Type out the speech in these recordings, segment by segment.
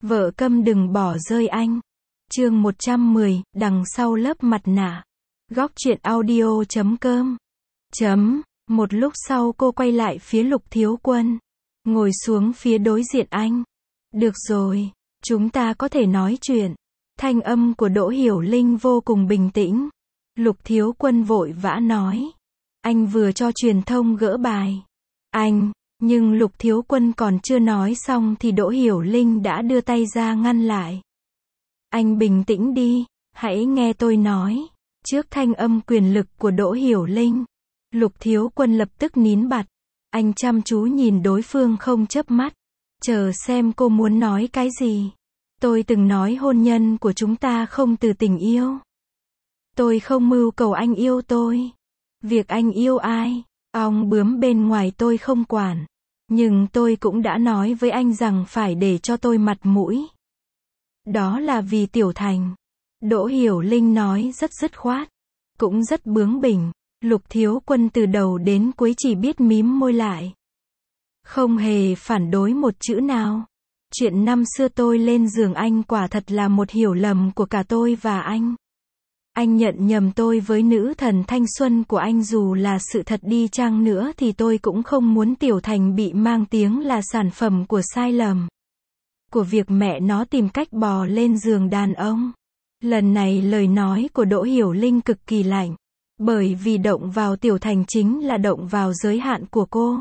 Vợ câm đừng bỏ rơi anh. Chương 110, đằng sau lớp mặt nạ. Góc truyện audio.com. Một lúc sau cô quay lại phía Lục Thiếu Quân. Ngồi xuống phía đối diện anh. Được rồi, chúng ta có thể nói chuyện. Thanh âm của Đỗ Hiểu Linh vô cùng bình tĩnh. Lục Thiếu Quân vội vã nói. Anh vừa cho truyền thông gỡ bài. Nhưng Lục Thiếu Quân còn chưa nói xong thì Đỗ Hiểu Linh đã đưa tay ra ngăn lại. Anh bình tĩnh đi, hãy nghe tôi nói. Trước thanh âm quyền lực của Đỗ Hiểu Linh, Lục Thiếu Quân lập tức nín bặt. Anh chăm chú nhìn đối phương không chớp mắt. Chờ xem cô muốn nói cái gì. Tôi từng nói hôn nhân của chúng ta không từ tình yêu. Tôi không mưu cầu anh yêu tôi. Việc anh yêu ai, ong bướm bên ngoài tôi không quản. Nhưng tôi cũng đã nói với anh rằng phải để cho tôi mặt mũi. Đó là vì Tiểu Thành. Đỗ Hiểu Linh nói rất dứt khoát. Cũng rất bướng bỉnh. Lục Thiếu Quân từ đầu đến cuối chỉ biết mím môi lại. Không hề phản đối một chữ nào. Chuyện năm xưa tôi lên giường anh quả thật là một hiểu lầm của cả tôi và anh. Anh nhận nhầm tôi với nữ thần thanh xuân của anh, dù là sự thật đi chăng nữa thì tôi cũng không muốn Tiểu Thành bị mang tiếng là sản phẩm của sai lầm. Của việc mẹ nó tìm cách bò lên giường đàn ông. Lần này lời nói của Đỗ Hiểu Linh cực kỳ lạnh. Bởi vì động vào Tiểu Thành chính là động vào giới hạn của cô.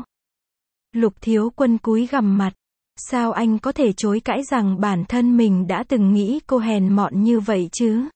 Lục Thiếu Quân cúi gằm mặt. Sao anh có thể chối cãi rằng bản thân mình đã từng nghĩ cô hèn mọn như vậy chứ?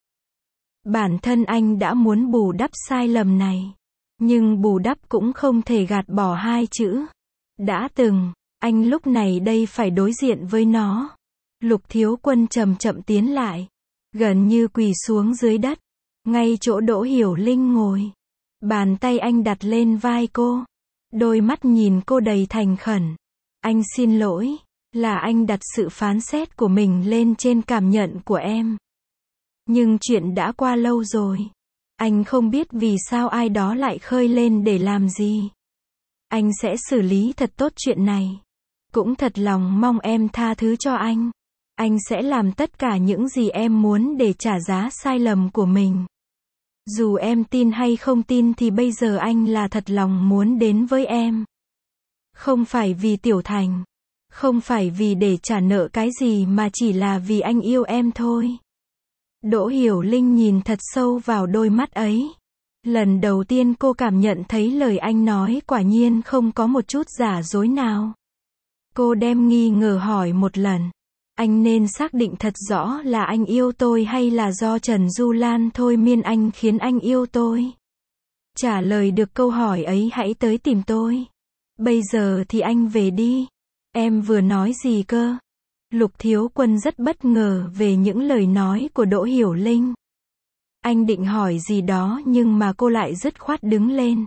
Bản thân anh đã muốn bù đắp sai lầm này. Nhưng bù đắp cũng không thể gạt bỏ hai chữ. Đã từng, anh lúc này đây phải đối diện với nó. Lục Thiếu Quân chậm chậm tiến lại. Gần như quỳ xuống dưới đất. Ngay chỗ Đỗ Hiểu Linh ngồi. Bàn tay anh đặt lên vai cô. Đôi mắt nhìn cô đầy thành khẩn. Anh xin lỗi. Là anh đặt sự phán xét của mình lên trên cảm nhận của em. Nhưng chuyện đã qua lâu rồi. Anh không biết vì sao ai đó lại khơi lên để làm gì. Anh sẽ xử lý thật tốt chuyện này. Cũng thật lòng mong em tha thứ cho anh. Anh sẽ làm tất cả những gì em muốn để trả giá sai lầm của mình. Dù em tin hay không tin thì bây giờ anh là thật lòng muốn đến với em. Không phải vì Tiểu Thành. Không phải vì để trả nợ cái gì mà chỉ là vì anh yêu em thôi. Đỗ Hiểu Linh nhìn thật sâu vào đôi mắt ấy. Lần đầu tiên cô cảm nhận thấy lời anh nói quả nhiên không có một chút giả dối nào. Cô đem nghi ngờ hỏi một lần. Anh nên xác định thật rõ là anh yêu tôi hay là do Trần Du Lan thôi miên anh khiến anh yêu tôi. Trả lời được câu hỏi ấy hãy tới tìm tôi. Bây giờ thì anh về đi. Em vừa nói gì cơ? Lục Thiếu Quân rất bất ngờ về những lời nói của Đỗ Hiểu Linh. Anh định hỏi gì đó nhưng mà cô lại dứt khoát đứng lên.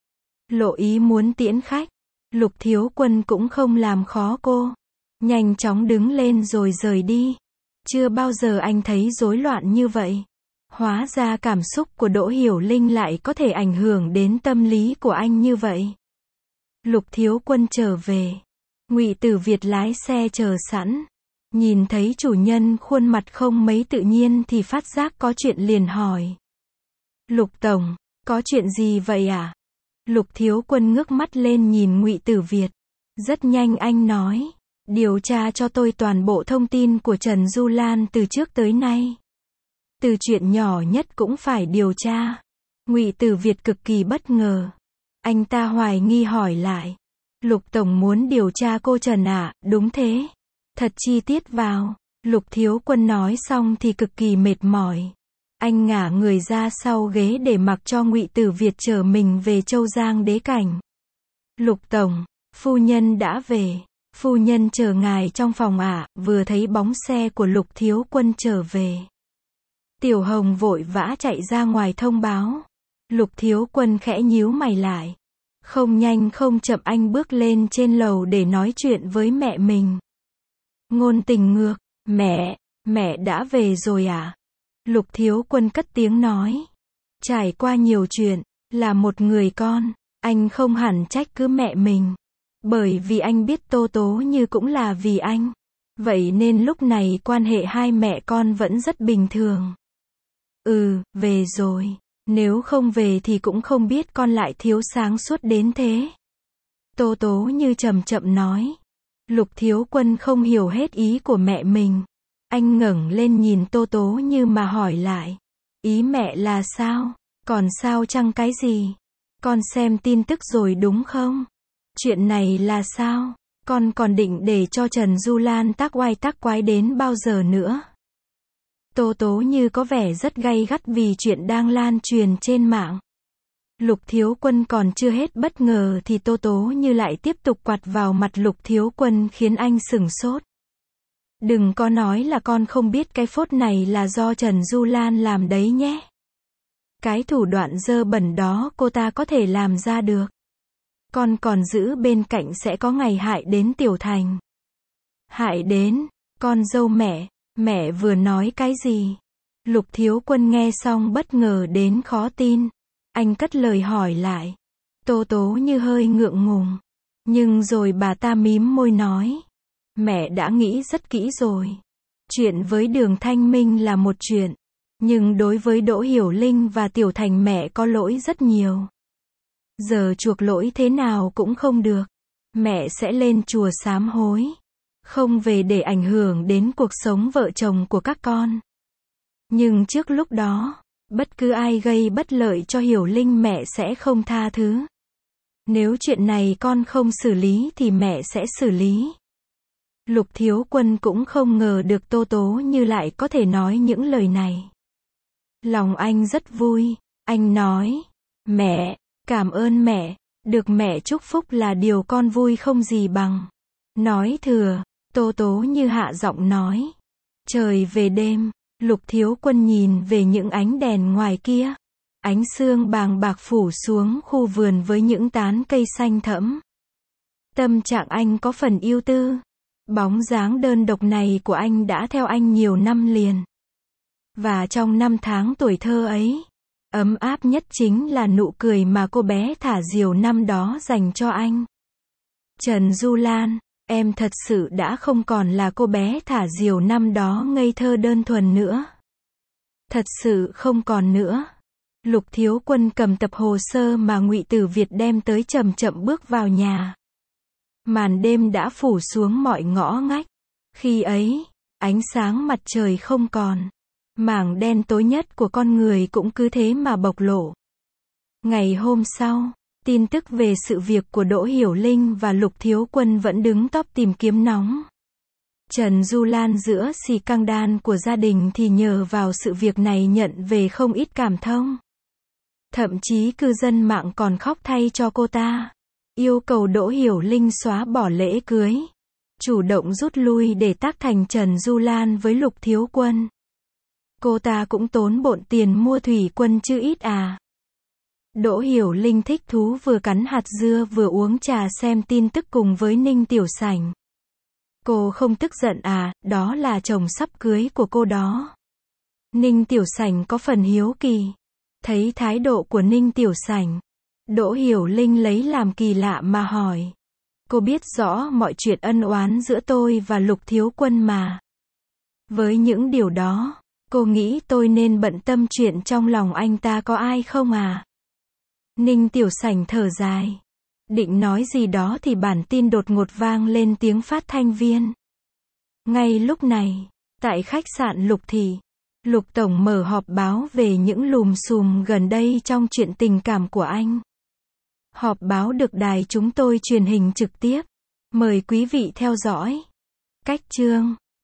Lộ ý muốn tiễn khách. Lục Thiếu Quân cũng không làm khó cô. Nhanh chóng đứng lên rồi rời đi. Chưa bao giờ anh thấy rối loạn như vậy. Hóa ra cảm xúc của Đỗ Hiểu Linh lại có thể ảnh hưởng đến tâm lý của anh như vậy. Lục Thiếu Quân trở về. Ngụy Tử Việt lái xe chờ sẵn. Nhìn thấy chủ nhân khuôn mặt không mấy tự nhiên thì phát giác có chuyện liền hỏi. Lục Tổng, có chuyện gì vậy à? Lục Thiếu Quân ngước mắt lên nhìn Ngụy Tử Việt. Rất nhanh anh nói. Điều tra cho tôi toàn bộ thông tin của Trần Du Lan từ trước tới nay. Từ chuyện nhỏ nhất cũng phải điều tra. Ngụy Tử Việt cực kỳ bất ngờ. Anh ta hoài nghi hỏi lại. Lục Tổng muốn điều tra cô Trần à? Đúng thế. Thật chi tiết vào. Lục Thiếu Quân nói xong thì cực kỳ mệt mỏi. Anh ngả người ra sau ghế để mặc cho Ngụy Tử Việt chở mình về Châu Giang Đế Cảnh. Lục Tổng, phu nhân đã về. Phu nhân chờ ngài trong phòng ạ. Vừa thấy bóng xe của Lục Thiếu Quân trở về. Tiểu Hồng vội vã chạy ra ngoài thông báo. Lục Thiếu Quân khẽ nhíu mày lại. Không nhanh không chậm anh bước lên trên lầu để nói chuyện với mẹ mình. Ngôn Tình ngược. Mẹ đã về rồi à? Lục Thiếu Quân cất tiếng nói. Trải qua nhiều chuyện, là một người con, anh không hẳn trách cứ mẹ mình. Bởi vì anh biết Tô Tố Như cũng là vì anh. Vậy nên lúc này quan hệ hai mẹ con vẫn rất bình thường. Về rồi. Nếu không về thì cũng không biết con lại thiếu sáng suốt đến thế. Tô Tố Như chậm chậm nói. Lục Thiếu Quân không hiểu hết ý của mẹ mình. Anh ngẩng lên nhìn Tô Tố Như mà hỏi lại. Ý mẹ là sao? Còn sao chăng cái gì? Con xem tin tức rồi đúng không? Chuyện này là sao? Con còn định để cho Trần Du Lan tác oai tác quái đến bao giờ nữa? Tô Tố Như có vẻ rất gay gắt vì chuyện đang lan truyền trên mạng. Lục Thiếu Quân còn chưa hết bất ngờ thì Tô Tố Như lại tiếp tục quạt vào mặt Lục Thiếu Quân khiến anh sửng sốt. Đừng có nói là con không biết cái phốt này là do Trần Du Lan làm đấy nhé. Cái thủ đoạn dơ bẩn đó cô ta có thể làm ra được. Con còn giữ bên cạnh sẽ có ngày hại đến Tiểu Thành. Hại đến, con dâu mẹ vừa nói cái gì? Lục Thiếu Quân nghe xong bất ngờ đến khó tin. Anh cất lời hỏi lại. Tô Tố Như hơi ngượng ngùng. Nhưng rồi bà ta mím môi nói. Mẹ đã nghĩ rất kỹ rồi. Chuyện với Đường Thanh Minh là một chuyện. Nhưng đối với Đỗ Hiểu Linh và Tiểu Thành mẹ có lỗi rất nhiều. Giờ chuộc lỗi thế nào cũng không được. Mẹ sẽ lên chùa sám hối. Không về để ảnh hưởng đến cuộc sống vợ chồng của các con. Nhưng trước lúc đó, bất cứ ai gây bất lợi cho Hiểu Linh mẹ sẽ không tha thứ. Nếu chuyện này con không xử lý thì mẹ sẽ xử lý. Lục Thiếu Quân cũng không ngờ được Tô Tố Như lại có thể nói những lời này. Lòng anh rất vui. Anh nói, mẹ, cảm ơn mẹ, được mẹ chúc phúc là điều con vui không gì bằng. Nói thừa, Tô Tố Như hạ giọng nói. Trời về đêm, Lục Thiếu Quân nhìn về những ánh đèn ngoài kia. Ánh sương bàng bạc phủ xuống khu vườn với những tán cây xanh thẫm. Tâm trạng anh có phần ưu tư. Bóng dáng đơn độc này của anh đã theo anh nhiều năm liền. Và trong năm tháng tuổi thơ ấy, ấm áp nhất chính là nụ cười mà cô bé thả diều năm đó dành cho anh. Trần Du Lan, em thật sự đã không còn là cô bé thả diều năm đó ngây thơ đơn thuần nữa. Thật sự không còn nữa. Lục Thiếu Quân cầm tập hồ sơ mà Ngụy Tử Việt đem tới chậm chậm bước vào nhà. Màn đêm đã phủ xuống mọi ngõ ngách. Khi ấy, ánh sáng mặt trời không còn. Mảng đen tối nhất của con người cũng cứ thế mà bộc lộ. Ngày hôm sau, tin tức về sự việc của Đỗ Hiểu Linh và Lục Thiếu Quân vẫn đứng top tìm kiếm nóng. Trần Du Lan giữa xì căng đan của gia đình thì nhờ vào sự việc này nhận về không ít cảm thông. Thậm chí cư dân mạng còn khóc thay cho cô ta. Yêu cầu Đỗ Hiểu Linh xóa bỏ lễ cưới. Chủ động rút lui để tác thành Trần Du Lan với Lục Thiếu Quân. Cô ta cũng tốn bộn tiền mua thủy quân chứ ít à. Đỗ Hiểu Linh thích thú vừa cắn hạt dưa vừa uống trà xem tin tức cùng với Ninh Tiểu Sảnh. Cô không tức giận à, đó là chồng sắp cưới của cô đó. Ninh Tiểu Sảnh có phần hiếu kỳ. Thấy thái độ của Ninh Tiểu Sảnh, Đỗ Hiểu Linh lấy làm kỳ lạ mà hỏi. Cô biết rõ mọi chuyện ân oán giữa tôi và Lục Thiếu Quân mà. Với những điều đó, cô nghĩ tôi nên bận tâm chuyện trong lòng anh ta có ai không à? Ninh Tiểu Sảnh thở dài. Định nói gì đó thì bản tin đột ngột vang lên tiếng phát thanh viên. Ngay lúc này, tại khách sạn Lục Thị, Lục Tổng mở họp báo về những lùm xùm gần đây trong chuyện tình cảm của anh. Họp báo được đài chúng tôi truyền hình trực tiếp. Mời quý vị theo dõi. Cách chương